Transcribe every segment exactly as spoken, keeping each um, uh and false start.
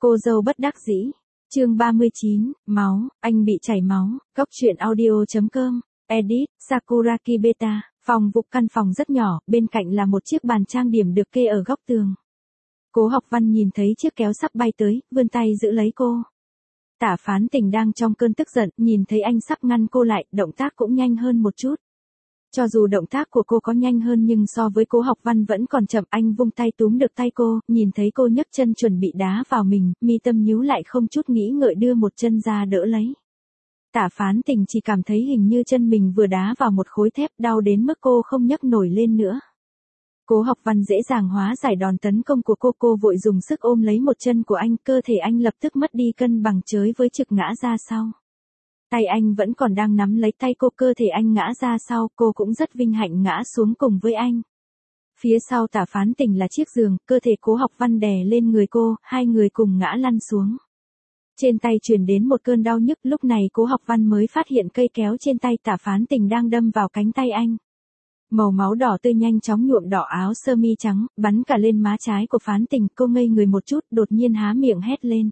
Cô dâu bất đắc dĩ. Chương ba mươi chín, máu, anh bị chảy máu. Góc truyện audio chấm com. Edit, Sakuraki Beta. Phòng vụ căn phòng rất nhỏ, bên cạnh là một chiếc bàn trang điểm được kê ở góc tường. Cố Học Văn nhìn thấy chiếc kéo sắp bay tới, vươn tay giữ lấy cô. Tả Phán Tình đang trong cơn tức giận, nhìn thấy anh sắp ngăn cô lại, động tác cũng nhanh hơn một chút. Cho dù động tác của cô có nhanh hơn nhưng so với Cố Học Văn vẫn còn chậm, anh vung tay túm được tay cô, nhìn thấy cô nhấc chân chuẩn bị đá vào mình, mi tâm nhíu lại không chút nghĩ ngợi đưa một chân ra đỡ lấy. Tả Phán Tình chỉ cảm thấy hình như chân mình vừa đá vào một khối thép, đau đến mức cô không nhấc nổi lên nữa. Cố Học Văn dễ dàng hóa giải đòn tấn công của cô, cô vội dùng sức ôm lấy một chân của anh, cơ thể anh lập tức mất đi cân bằng chới với trực ngã ra sau. Tay anh vẫn còn đang nắm lấy tay cô, cơ thể anh ngã ra sau, cô cũng rất vinh hạnh ngã xuống cùng với anh. Phía sau Tả Phán Tình là chiếc giường, cơ thể Cố Học Văn đè lên người cô, hai người cùng ngã lăn xuống. Trên tay truyền đến một cơn đau nhức, lúc này Cố Học Văn mới phát hiện cây kéo trên tay Tả Phán Tình đang đâm vào cánh tay anh. Màu máu đỏ tươi nhanh chóng nhuộm đỏ áo sơ mi trắng, bắn cả lên má trái của Phán Tình, cô ngây người một chút, đột nhiên há miệng hét lên.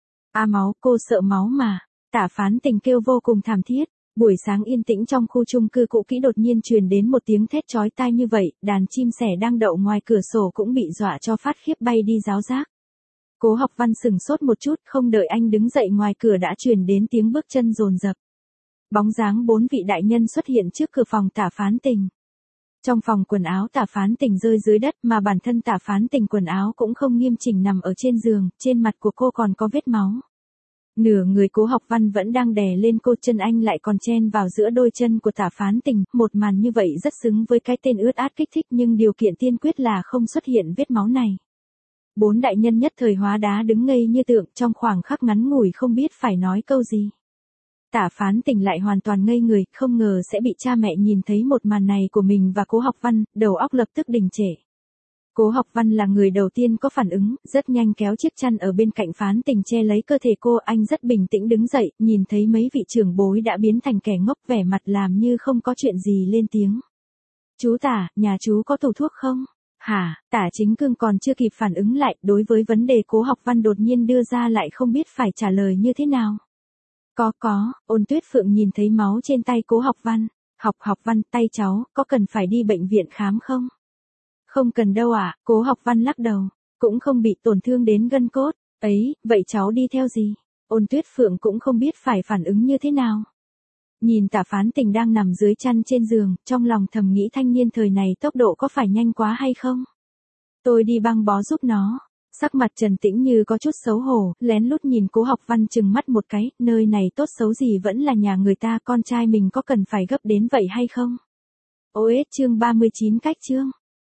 A máu, cô sợ máu mà. Tả Phán Tình kêu vô cùng thảm thiết. Buổi sáng yên tĩnh trong khu chung cư cũ kỹ đột nhiên truyền đến một tiếng thét chói tai như vậy, đàn chim sẻ đang đậu ngoài cửa sổ cũng bị dọa cho phát khiếp bay đi ráo rác. Cố Học Văn sừng sốt một chút, không đợi anh đứng dậy ngoài cửa đã truyền đến tiếng bước chân dồn dập. Bóng dáng bốn vị đại nhân xuất hiện trước cửa phòng Tả Phán Tình. Trong phòng quần áo Tả Phán Tình rơi dưới đất, mà bản thân Tả Phán Tình quần áo cũng không nghiêm chỉnh nằm ở trên giường, trên mặt của cô còn có vết máu. Nửa người Cố Học Văn vẫn đang đè lên cô, chân anh lại còn chen vào giữa đôi chân của Tả Phán Tình, một màn như vậy rất xứng với cái tên ướt át kích thích, nhưng điều kiện tiên quyết là không xuất hiện vết máu này. Bốn đại nhân nhất thời hóa đá đứng ngây như tượng, trong khoảng khắc ngắn ngủi không biết phải nói câu gì. Tả Phán Tình lại hoàn toàn ngây người, không ngờ sẽ bị cha mẹ nhìn thấy một màn này của mình và Cố Học Văn, đầu óc lập tức đình trệ. Cố Học Văn là người đầu tiên có phản ứng, rất nhanh kéo chiếc chăn ở bên cạnh Phán Tình che lấy cơ thể cô, anh rất bình tĩnh đứng dậy, nhìn thấy mấy vị trưởng bối đã biến thành kẻ ngốc, vẻ mặt làm như không có chuyện gì lên tiếng. Chú Tả, nhà chú có tủ thuốc không? Hả? Tả Chính Cương còn chưa kịp phản ứng lại, đối với vấn đề Cố Học Văn đột nhiên đưa ra lại không biết phải trả lời như thế nào. Có có, Ôn Tuyết Phượng nhìn thấy máu trên tay Cố Học Văn. Học Học Văn, tay cháu, có cần phải đi bệnh viện khám không? Không cần đâu ạ, à, Cố Học Văn lắc đầu. Cũng không bị tổn thương đến gân cốt. Ấy, vậy cháu đi theo gì? Ôn Tuyết Phượng cũng không biết phải phản ứng như thế nào. Nhìn Tả Phán Tình đang nằm dưới chăn trên giường, trong lòng thầm nghĩ thanh niên thời này tốc độ có phải nhanh quá hay không? Tôi đi băng bó giúp nó. Sắc mặt trầm tĩnh như có chút xấu hổ, lén lút nhìn Cố Học Văn chừng mắt một cái, nơi này tốt xấu gì vẫn là nhà người ta, con trai mình có cần phải gấp đến vậy hay không? ô ét chương ba mươi chín cách chương.